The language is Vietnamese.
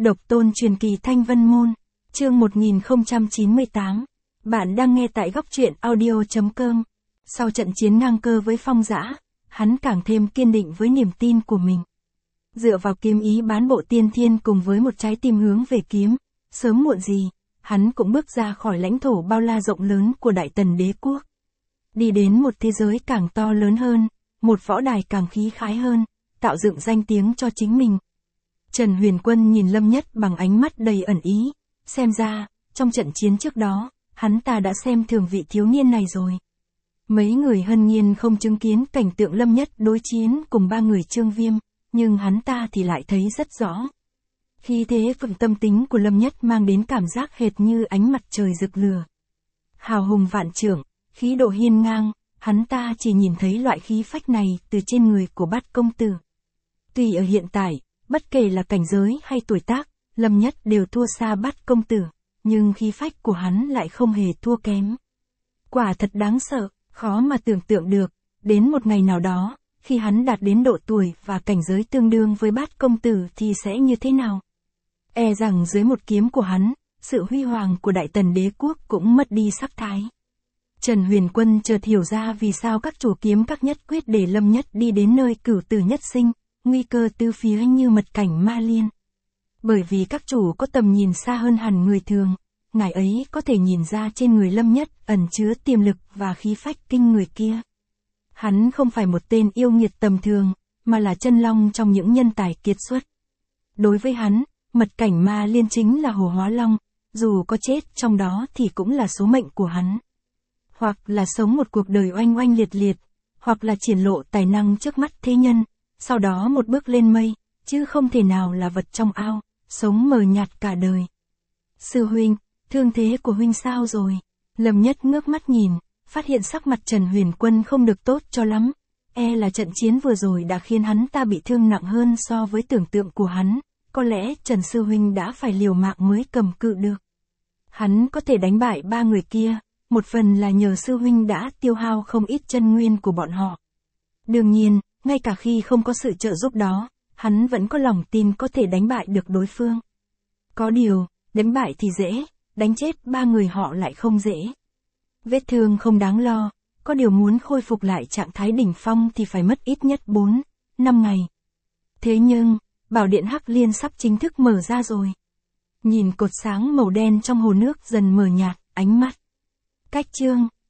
Độc tôn truyền kỳ Thanh Vân Môn, chương 1098. Bạn đang nghe tại góc truyện audio.com. Sau trận chiến ngang cơ với Phong Dã, hắn càng thêm kiên định với niềm tin của mình. Dựa vào kiếm ý bán bộ tiên thiên cùng với một trái tim hướng về kiếm, sớm muộn gì, hắn cũng bước ra khỏi lãnh thổ bao la rộng lớn của Đại Tần Đế Quốc. Đi đến một thế giới càng to lớn hơn, một võ đài càng khí khái hơn, tạo dựng danh tiếng cho chính mình. Trần Huyền Quân nhìn Lâm Nhất bằng ánh mắt đầy ẩn ý, xem ra, trong trận chiến trước đó, hắn ta đã xem thường vị thiếu niên này rồi. Mấy người hân nhiên không chứng kiến cảnh tượng Lâm Nhất đối chiến cùng ba người Trương Viêm, nhưng hắn ta thì lại thấy rất rõ. Khí thế vượng tâm tính của Lâm Nhất mang đến cảm giác hệt như ánh mặt trời rực lửa. Hào hùng vạn trượng, khí độ hiên ngang, hắn ta chỉ nhìn thấy loại khí phách này từ trên người của Bát công tử. Tuy ở hiện tại, bất kể là cảnh giới hay tuổi tác, Lâm Nhất đều thua xa Bát công tử, nhưng khí phách của hắn lại không hề thua kém. Quả thật đáng sợ, khó mà tưởng tượng được, đến một ngày nào đó, khi hắn đạt đến độ tuổi và cảnh giới tương đương với Bát công tử thì sẽ như thế nào? E rằng dưới một kiếm của hắn, sự huy hoàng của Đại Tần Đế Quốc cũng mất đi sắc thái. Trần Huyền Quân chợt hiểu ra vì sao các chủ kiếm các nhất quyết để Lâm Nhất đi đến nơi cửu tử nhất sinh, nguy cơ từ phía như mật cảnh ma liên. Bởi vì các chủ có tầm nhìn xa hơn hẳn người thường, ngài ấy có thể nhìn ra trên người Lâm Nhất ẩn chứa tiềm lực và khí phách kinh người kia. Hắn không phải một tên yêu nghiệt tầm thường, mà là chân long trong những nhân tài kiệt xuất. Đối với hắn, mật cảnh ma liên chính là Hồ Hóa Long, dù có chết trong đó thì cũng là số mệnh của hắn. Hoặc là sống một cuộc đời oanh oanh liệt liệt, hoặc là triển lộ tài năng trước mắt thế nhân, sau đó một bước lên mây, chứ không thể nào là vật trong ao, sống mờ nhạt cả đời. Sư huynh, thương thế của huynh sao rồi? Lâm Nhất ngước mắt nhìn, phát hiện sắc mặt Trần Huyền Quân không được tốt cho lắm. E là trận chiến vừa rồi đã khiến hắn ta bị thương nặng hơn so với tưởng tượng của hắn. Có lẽ Trần Sư huynh đã phải liều mạng mới cầm cự được. Hắn có thể đánh bại ba người kia, một phần là nhờ Sư huynh đã tiêu hao không ít chân nguyên của bọn họ. Đương nhiên, ngay cả khi không có sự trợ giúp đó, hắn vẫn có lòng tin có thể đánh bại được đối phương. Có điều, đánh bại thì dễ, đánh chết ba người họ lại không dễ. Vết thương không đáng lo, có điều muốn khôi phục lại trạng thái đỉnh phong thì phải mất ít nhất 4-5 ngày. Thế nhưng, Bảo điện Hắc Liên sắp chính thức mở ra rồi. Nhìn cột sáng màu đen trong hồ nước dần mờ nhạt, ánh mắt. Cách chương